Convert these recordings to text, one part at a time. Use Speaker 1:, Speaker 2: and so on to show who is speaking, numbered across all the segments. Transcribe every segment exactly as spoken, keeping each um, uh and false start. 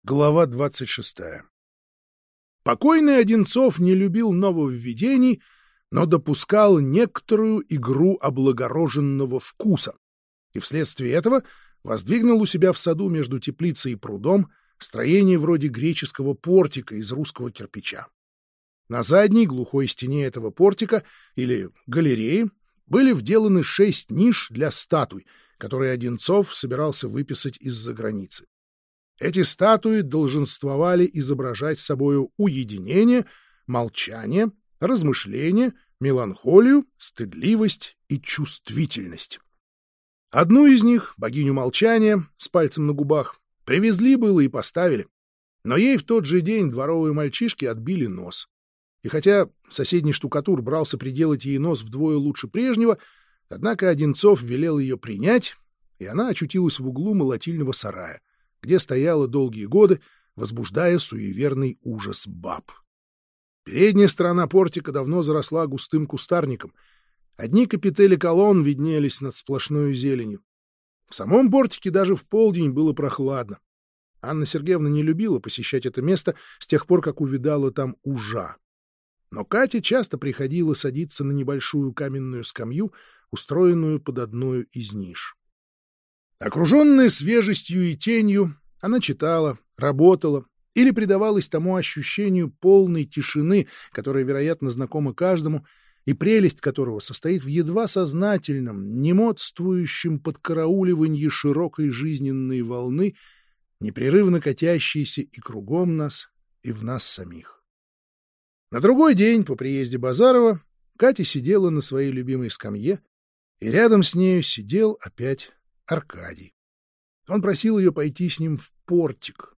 Speaker 1: Глава двадцать шестая. Покойный Одинцов не любил нововведений, но допускал некоторую игру облагороженного вкуса, и вследствие этого воздвигнул у себя в саду между теплицей и прудом строение вроде греческого портика из русского кирпича. На задней глухой стене этого портика, или галереи, были вделаны шесть ниш для статуй, которые Одинцов собирался выписать из-за границы. Эти статуи долженствовали изображать собою уединение, молчание, размышление, меланхолию, стыдливость и чувствительность. Одну из них, богиню молчания, с пальцем на губах, привезли было и поставили, но ей в тот же день дворовые мальчишки отбили нос. И хотя соседний штукатур брался приделать ей нос вдвое лучше прежнего, однако Одинцов велел ее принять, и она очутилась в углу молотильного сарая, где стояла долгие годы, возбуждая суеверный ужас баб. Передняя сторона портика давно заросла густым кустарником. Одни капители колонн виднелись над сплошной зеленью. В самом портике даже в полдень было прохладно. Анна Сергеевна не любила посещать это место с тех пор, как увидала там ужа. Но Катя часто приходила садиться на небольшую каменную скамью, устроенную под одной из ниш. Окруженная свежестью и тенью, она читала, работала или предавалась тому ощущению полной тишины, которая, вероятно, знакома каждому, и прелесть которого состоит в едва сознательном, немодствующем подкарауливании широкой жизненной волны, непрерывно катящейся и кругом нас, и в нас самих. На другой день по приезде Базарова Катя сидела на своей любимой скамье, и рядом с нею сидел опять Аркадий. Он просил ее пойти с ним в портик.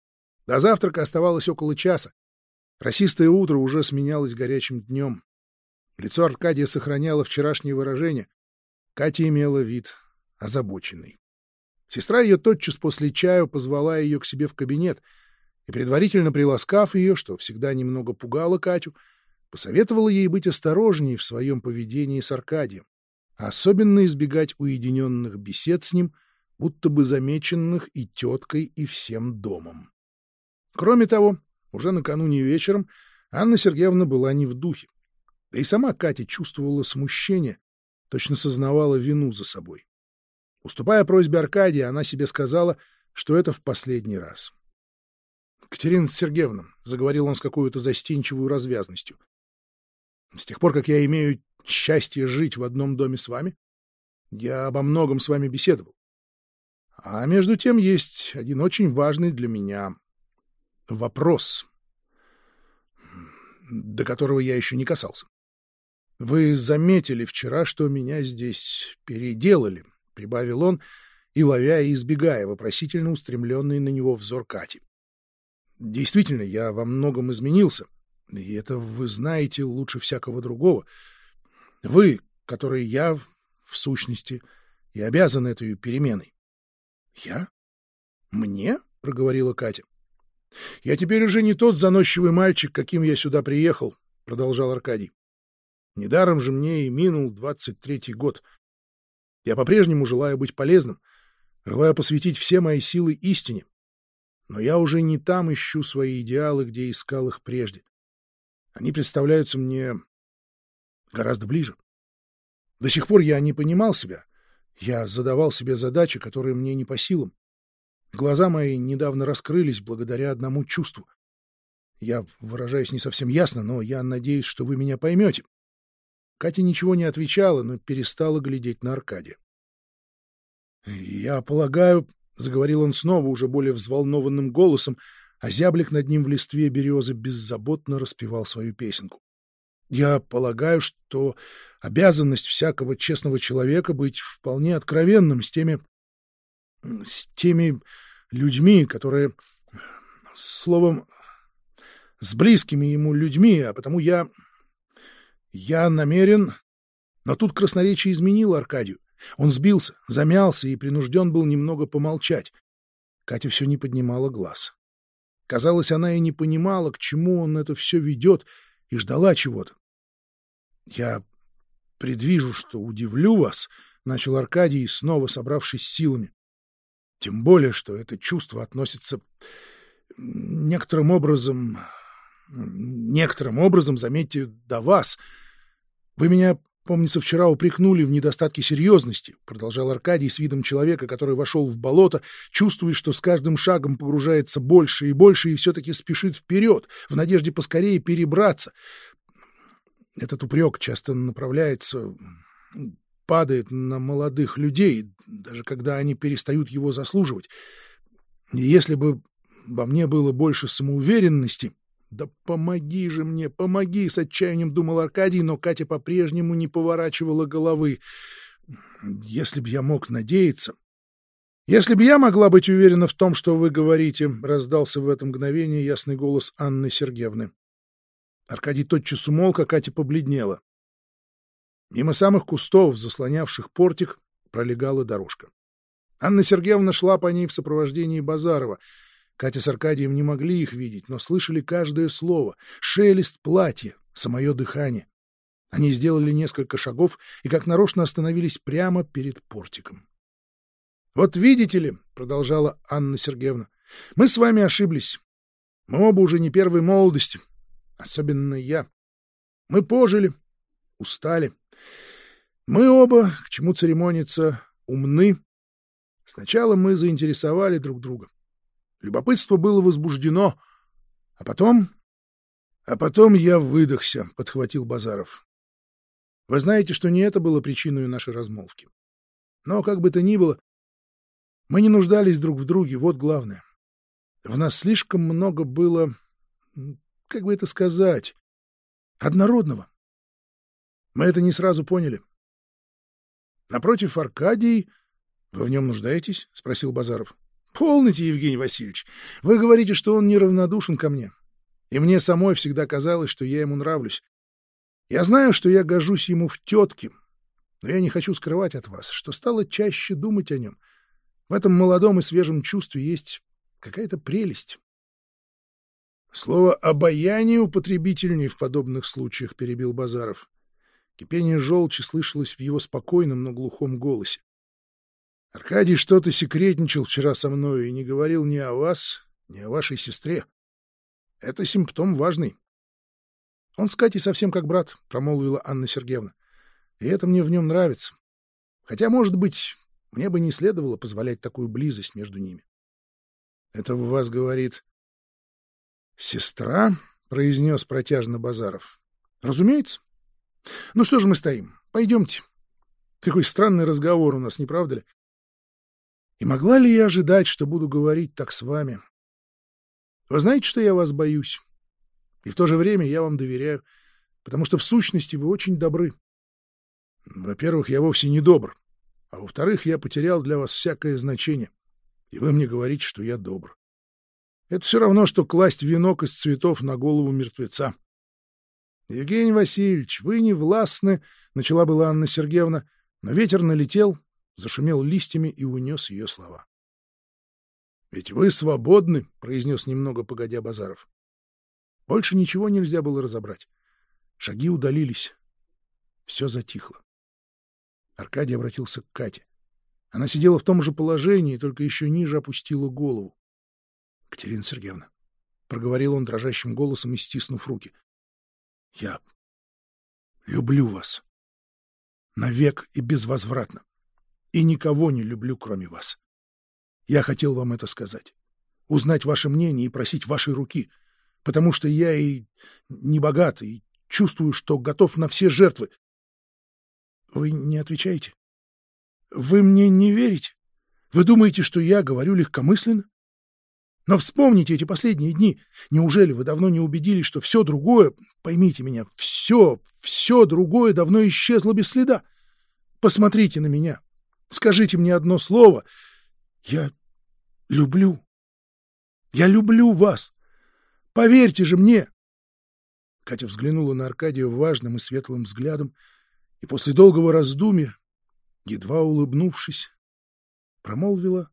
Speaker 1: До завтрака оставалось около часа. Росистое утро уже сменялось горячим днем. Лицо Аркадия сохраняло вчерашнее выражение. Катя имела вид озабоченный. Сестра ее тотчас после чаю позвала ее к себе в кабинет и, предварительно приласкав ее, что всегда немного пугало Катю, посоветовала ей быть осторожней в своем поведении с Аркадием, а особенно избегать уединенных бесед с ним, будто бы замеченных и теткой, и всем домом. Кроме того, уже накануне вечером Анна Сергеевна была не в духе, да и сама Катя чувствовала смущение, точно сознавала вину за собой. Уступая просьбе Аркадия, она себе сказала, что это в последний раз. — Катерина Сергеевна, — заговорил он с какой-то застенчивой развязностью, — с тех пор, как я имею счастье жить в одном доме с вами, я обо многом с вами беседовал. А между тем есть один очень важный для меня вопрос, до которого я еще не касался. Вы заметили вчера, что меня здесь переделали, — прибавил он, и ловя и избегая вопросительно устремленный на него взор Кати. Действительно, я во многом изменился, и это вы знаете лучше всякого другого. Вы, который я, в сущности, и обязан этой переменой. — Я? Мне? — проговорила Катя. — Я теперь уже не тот заносчивый мальчик, каким я сюда приехал, — продолжал Аркадий. Недаром же мне и минул двадцать третий год. Я по-прежнему желаю быть полезным, желаю посвятить все мои силы истине. Но я уже не там ищу свои идеалы, где искал их прежде. Они представляются мне гораздо ближе. До сих пор я не понимал себя. Я задавал себе задачи, которые мне не по силам. Глаза мои недавно раскрылись благодаря одному чувству. Я выражаюсь не совсем ясно, но я надеюсь, что вы меня поймете. Катя ничего не отвечала, но перестала глядеть на Аркадия. — Я полагаю, — заговорил он снова уже более взволнованным голосом, а зяблик над ним в листве березы беззаботно распевал свою песенку. — Я полагаю, что обязанность всякого честного человека быть вполне откровенным с теми... с теми людьми, которые... словом, с близкими ему людьми, а потому я... я намерен... Но тут красноречие изменило Аркадию. Он сбился, замялся и принужден был немного помолчать. Катя все не поднимала глаз. Казалось, она и не понимала, к чему он это все ведет, и ждала чего-то. — Я предвижу, что удивлю вас, — начал Аркадий, снова собравшись силами. — Тем более, что это чувство относится некоторым образом, некоторым образом, заметьте, до вас. Вы меня, помнится, вчера упрекнули в недостатке серьезности, продолжал Аркадий с видом человека, который вошел в болото, чувствуя, что с каждым шагом погружается больше и больше и все-таки спешит вперед, в надежде поскорее перебраться. Этот упрек часто направляется, падает на молодых людей, даже когда они перестают его заслуживать. И если бы во мне было больше самоуверенности... «Да помоги же мне, помоги!» — с отчаянием думал Аркадий, но Катя по-прежнему не поворачивала головы. «Если б я мог надеяться...» «Если б я могла быть уверена в том, что вы говорите», — раздался в это мгновение ясный голос Анны Сергеевны. Аркадий тотчас умолк, а Катя побледнела. Мимо самых кустов, заслонявших портик, пролегала дорожка. Анна Сергеевна шла по ней в сопровождении Базарова. Катя с Аркадием не могли их видеть, но слышали каждое слово, шелест платья, самое дыхание. Они сделали несколько шагов и как нарочно остановились прямо перед портиком. «Вот видите ли», — продолжала Анна Сергеевна, — «мы с вами ошиблись. Мы оба уже не первой молодости, особенно я. Мы пожили, устали. Мы оба, к чему церемониться, умны. Сначала мы заинтересовали друг друга. Любопытство было возбуждено. А потом... А потом я выдохся, — подхватил Базаров. Вы знаете, что не это было причиной нашей размолвки. Но, как бы то ни было, мы не нуждались друг в друге, вот главное. В нас слишком много было, как бы это сказать, однородного. Мы это не сразу поняли. Напротив, Аркадий... Вы в нем нуждаетесь? — спросил Базаров. Полноте, Евгений Васильевич. Вы говорите, что он неравнодушен ко мне. И мне самой всегда казалось, что я ему нравлюсь. Я знаю, что я гожусь ему в тетке, но я не хочу скрывать от вас, что стало чаще думать о нем. В этом молодом и свежем чувстве есть какая-то прелесть. Слово «обаяние» употребительней в подобных случаях, — перебил Базаров. Кипение желчи слышалось в его спокойном, но глухом голосе. Аркадий что-то секретничал вчера со мной и не говорил ни о вас, ни о вашей сестре. Это симптом важный. Он с Катей совсем как брат, — промолвила Анна Сергеевна. И это мне в нем нравится. Хотя, может быть, мне бы не следовало позволять такую близость между ними. Это в вас говорит сестра, — произнес протяжно Базаров. Разумеется. Ну что же мы стоим? Пойдемте. Какой странный разговор у нас, не правда ли? И могла ли я ожидать, что буду говорить так с вами? Вы знаете, что я вас боюсь. И в то же время я вам доверяю, потому что в сущности вы очень добры. Во-первых, я вовсе не добр, а во-вторых, я потерял для вас всякое значение, и вы мне говорите, что я добр. Это все равно, что класть венок из цветов на голову мертвеца. Евгений Васильевич, вы не властны, — начала была Анна Сергеевна, но ветер налетел, зашумел листьями и унес ее слова. — Ведь вы свободны, — произнес немного погодя Базаров. Больше ничего нельзя было разобрать. Шаги удалились. Все затихло. Аркадий обратился к Кате. Она сидела в том же положении, только еще ниже опустила голову. — Катерина Сергеевна, — проговорил он дрожащим голосом и стиснув руки, — я люблю вас. Навек и безвозвратно. И никого не люблю, кроме вас. Я хотел вам это сказать. Узнать ваше мнение и просить вашей руки. Потому что я и не богат, и чувствую, что готов на все жертвы. Вы не отвечаете? Вы мне не верите? Вы думаете, что я говорю легкомысленно? Но вспомните эти последние дни. Неужели вы давно не убедились, что все другое, поймите меня, все, все другое давно исчезло без следа? Посмотрите на меня. Скажите мне одно слово. Я люблю. Я люблю вас. Поверьте же мне. Катя взглянула на Аркадия важным и светлым взглядом и после долгого раздумья, едва улыбнувшись, промолвила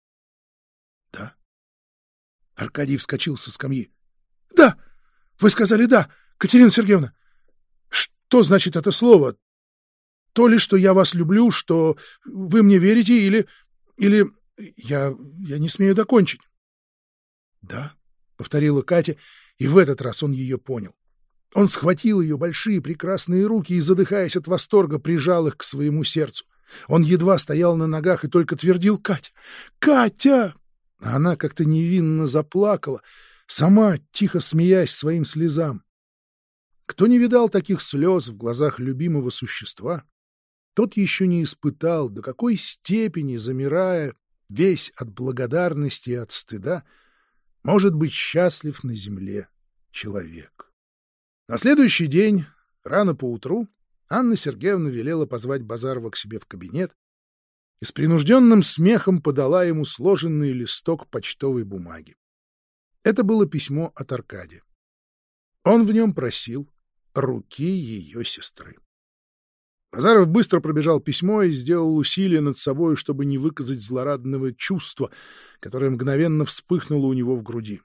Speaker 1: «да». Аркадий вскочил со скамьи. «Да! Вы сказали «да», Катерина Сергеевна! Что значит это слово? То ли, что я вас люблю, что вы мне верите, или... или... Я, я не смею докончить». «Да», повторила Катя, и в этот раз он ее понял. Он схватил ее большие прекрасные руки и, задыхаясь от восторга, прижал их к своему сердцу. Он едва стоял на ногах и только твердил: «Катя! Катя!» А она как-то невинно заплакала, сама тихо смеясь своим слезам. Кто не видал таких слез в глазах любимого существа, тот еще не испытал, до какой степени, замирая весь от благодарности и от стыда, может быть счастлив на земле человек. На следующий день, рано поутру, Анна Сергеевна велела позвать Базарова к себе в кабинет и с принужденным смехом подала ему сложенный листок почтовой бумаги. Это было письмо от Аркадия. Он в нем просил руки ее сестры. Базаров быстро пробежал письмо и сделал усилие над собой, чтобы не выказать злорадного чувства, которое мгновенно вспыхнуло у него в груди.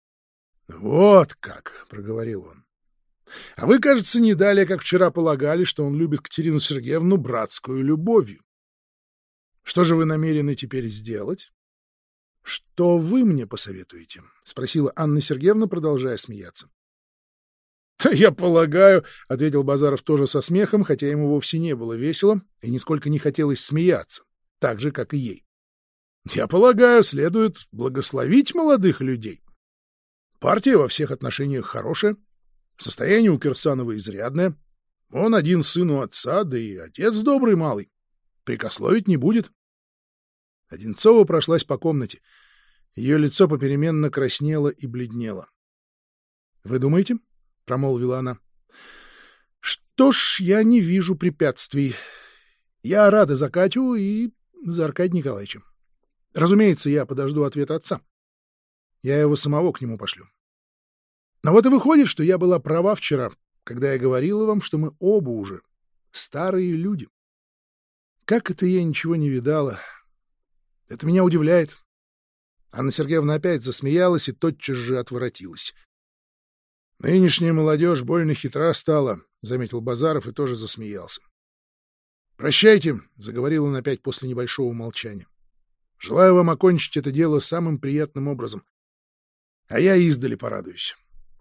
Speaker 1: — Вот как! — проговорил он. — А вы, кажется, не далее, как вчера полагали, что он любит Катерину Сергеевну братскую любовью. Что же вы намерены теперь сделать? — Что вы мне посоветуете? — спросила Анна Сергеевна, продолжая смеяться. — Да я полагаю, — ответил Базаров тоже со смехом, хотя ему вовсе не было весело и нисколько не хотелось смеяться, так же, как и ей. — Я полагаю, следует благословить молодых людей. Партия во всех отношениях хорошая, состояние у Кирсанова изрядное. Он один сын у отца, да и отец добрый малый. Прикословить не будет. Одинцова прошлась по комнате. Ее лицо попеременно краснело и бледнело. — Вы думаете? — промолвила она. — Что ж, я не вижу препятствий. Я рада за Катю и за Аркадия Николаевича. Разумеется, я подожду ответа отца. Я его самого к нему пошлю. Но вот и выходит, что я была права вчера, когда я говорила вам, что мы оба уже старые люди. Как это я ничего не видала? Это меня удивляет. Анна Сергеевна опять засмеялась и тотчас же отворотилась. — Нынешняя молодежь больно хитра стала, — заметил Базаров и тоже засмеялся. — Прощайте, — заговорил он опять после небольшого молчания. — Желаю вам окончить это дело самым приятным образом. А я издали порадуюсь.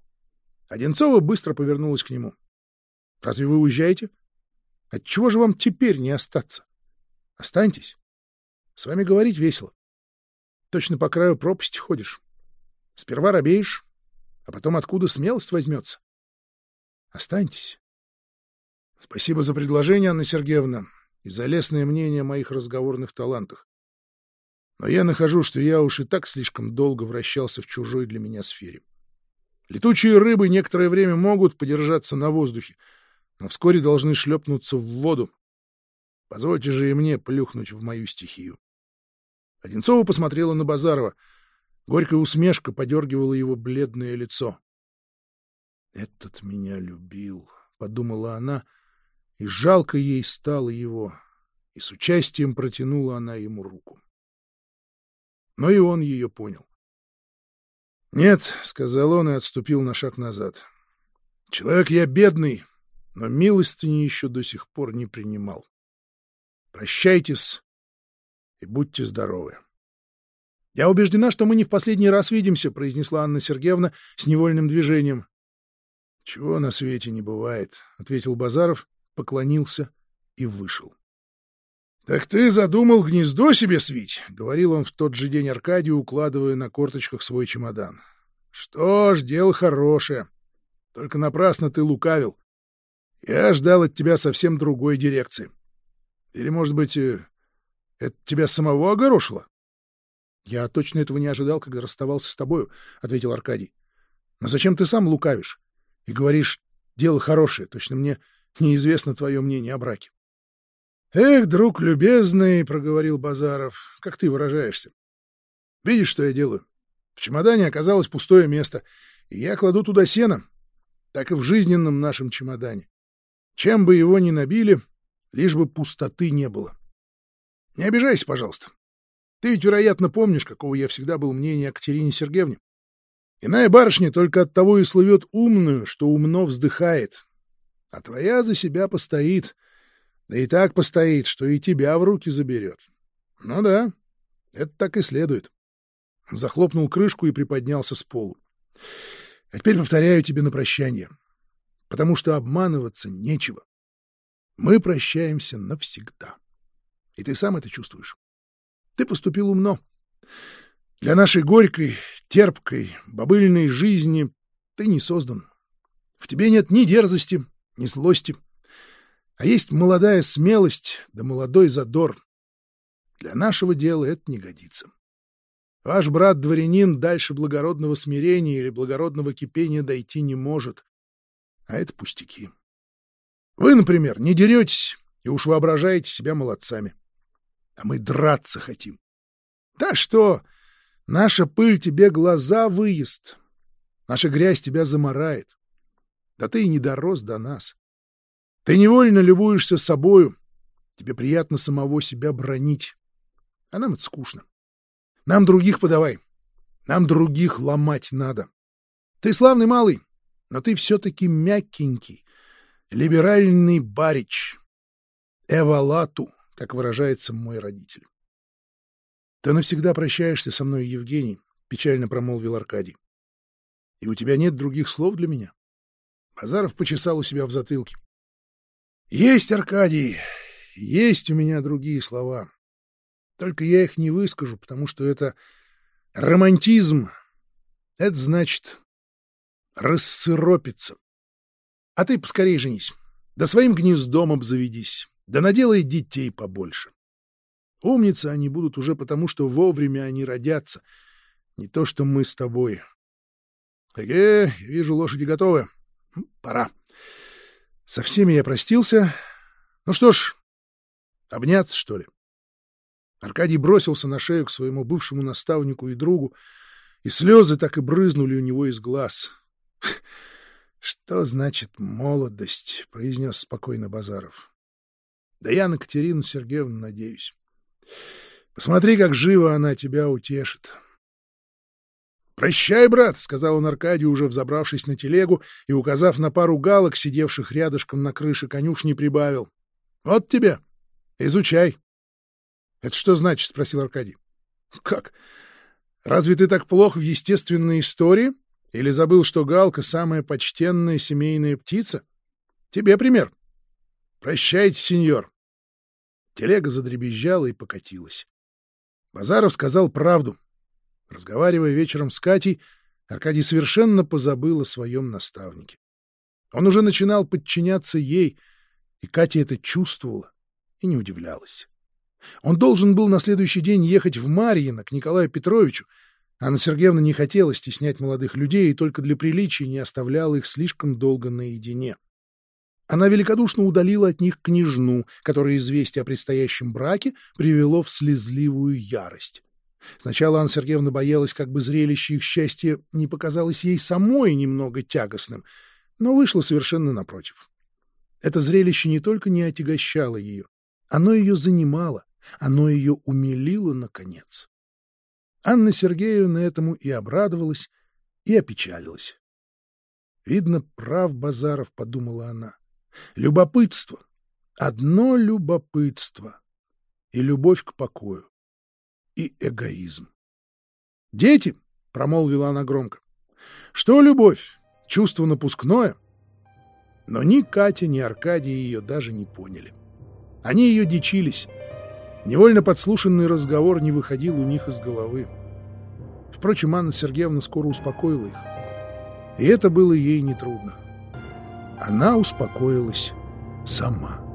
Speaker 1: Одинцова быстро повернулась к нему. — Разве вы уезжаете? Отчего же вам теперь не остаться? Останьтесь. С вами говорить весело. Точно по краю пропасти ходишь. Сперва робеешь, а потом откуда смелость возьмется? Останьтесь. Спасибо за предложение, Анна Сергеевна, и за лестное мнение о моих разговорных талантах. Но я нахожу, что я уж и так слишком долго вращался в чужой для меня сфере. Летучие рыбы некоторое время могут подержаться на воздухе, но вскоре должны шлепнуться в воду. Позвольте же и мне плюхнуть в мою стихию. Одинцова посмотрела на Базарова. Горькая усмешка подергивала его бледное лицо. «Этот меня любил», — подумала она, и жалко ей стало его, и с участием протянула она ему руку. Но и он ее понял. «Нет», — сказал он и отступил на шаг назад. «Человек я бедный, но милостыни еще до сих пор не принимал. Прощайтесь и будьте здоровы». «Я убеждена, что мы не в последний раз видимся», — произнесла Анна Сергеевна с невольным движением. «Чего на свете не бывает», — ответил Базаров, поклонился и вышел. «Так ты задумал гнездо себе свить?» — говорил он в тот же день Аркадию, укладывая на корточках свой чемодан. «Что ж, дело хорошее. Только напрасно ты лукавил. Я ждал от тебя совсем другой дирекции. Или, может быть, это тебя самого огорошило?» «Я точно этого не ожидал, когда расставался с тобою», — ответил Аркадий. «Но зачем ты сам лукавишь и говоришь, дело хорошее, точно мне неизвестно твое мнение о браке?» «Эх, друг любезный», — проговорил Базаров, — «как ты выражаешься? Видишь, что я делаю? В чемодане оказалось пустое место, и я кладу туда сено, так и в жизненном нашем чемодане. Чем бы его ни набили, лишь бы пустоты не было. Не обижайся, пожалуйста. Ты ведь, вероятно, помнишь, какого я всегда был мнения о Катерине Сергеевне. Иная барышня только от того и слывет умную, что умно вздыхает. А твоя за себя постоит, да и так постоит, что и тебя в руки заберет. Ну да, это так и следует». Захлопнул крышку и приподнялся с полу. А теперь повторяю тебе на прощание, потому что обманываться нечего. Мы прощаемся навсегда. И ты сам это чувствуешь. Ты поступил умно. Для нашей горькой, терпкой, бобыльной жизни ты не создан. В тебе нет ни дерзости, ни злости, а есть молодая смелость да молодой задор. Для нашего дела это не годится. Ваш брат-дворянин дальше благородного смирения или благородного кипения дойти не может. А это пустяки. Вы, например, не деретесь и уж воображаете себя молодцами. А мы драться хотим. Да что, наша пыль тебе глаза выест, наша грязь тебя замарает. Да ты и не дорос до нас. Ты невольно любуешься собою, тебе приятно самого себя бранить. А нам это скучно. Нам других подавай, нам других ломать надо. Ты славный малый, но ты все-таки мягкенький, либеральный барич, эвалату, как выражается мой родитель. — Ты навсегда прощаешься со мной, Евгений, — печально промолвил Аркадий. — И у тебя нет других слов для меня? Базаров почесал у себя в затылке. — Есть, Аркадий, есть у меня другие слова. Только я их не выскажу, потому что это романтизм. Это значит рассыропиться. А ты поскорей женись, да своим гнездом обзаведись, да наделай детей побольше. Умницы они будут уже потому, что вовремя они родятся, не то что мы с тобой. Эге, вижу, лошади готовы. Пора. Со всеми я простился. Ну что ж, обняться, что ли? Аркадий бросился на шею к своему бывшему наставнику и другу, и слезы так и брызнули у него из глаз. — Что значит молодость? — произнес спокойно Базаров. — Да я на Катерину Сергеевну надеюсь. Посмотри, как живо она тебя утешит. — Прощай, брат, — сказал он Аркадию, уже взобравшись на телегу и, указав на пару галок, сидевших рядышком на крыше конюшни, прибавил. — Вот тебе, изучай. — Это что значит? — спросил Аркадий. — Как? Разве ты так плох в естественной истории? Или забыл, что галка — самая почтенная семейная птица? Тебе пример. Прощайте, сеньор. Телега задребезжала и покатилась. Базаров сказал правду. Разговаривая вечером с Катей, Аркадий совершенно позабыл о своем наставнике. Он уже начинал подчиняться ей, и Катя это чувствовала и не удивлялась. Он должен был на следующий день ехать в Марьино к Николаю Петровичу. Анна Сергеевна не хотела стеснять молодых людей и только для приличия не оставляла их слишком долго наедине. Она великодушно удалила от них княжну, которая известие о предстоящем браке привело в слезливую ярость. Сначала Анна Сергеевна боялась, как бы зрелище их счастья не показалось ей самой немного тягостным, но вышло совершенно напротив. Это зрелище не только не отягощало ее, оно ее занимало, оно ее умилило, наконец. Анна Сергеевна этому и обрадовалась, и опечалилась. «Видно, прав Базаров», — подумала она. «Любопытство, одно любопытство, и любовь к покою, и эгоизм». «Дети», — промолвила она громко, — «что любовь? Чувство напускное?» Но ни Катя, ни Аркадий ее даже не поняли. Они ее дичились. Невольно подслушанный разговор не выходил у них из головы. Впрочем, Анна Сергеевна скоро успокоила их. И это было ей нетрудно. Она успокоилась сама.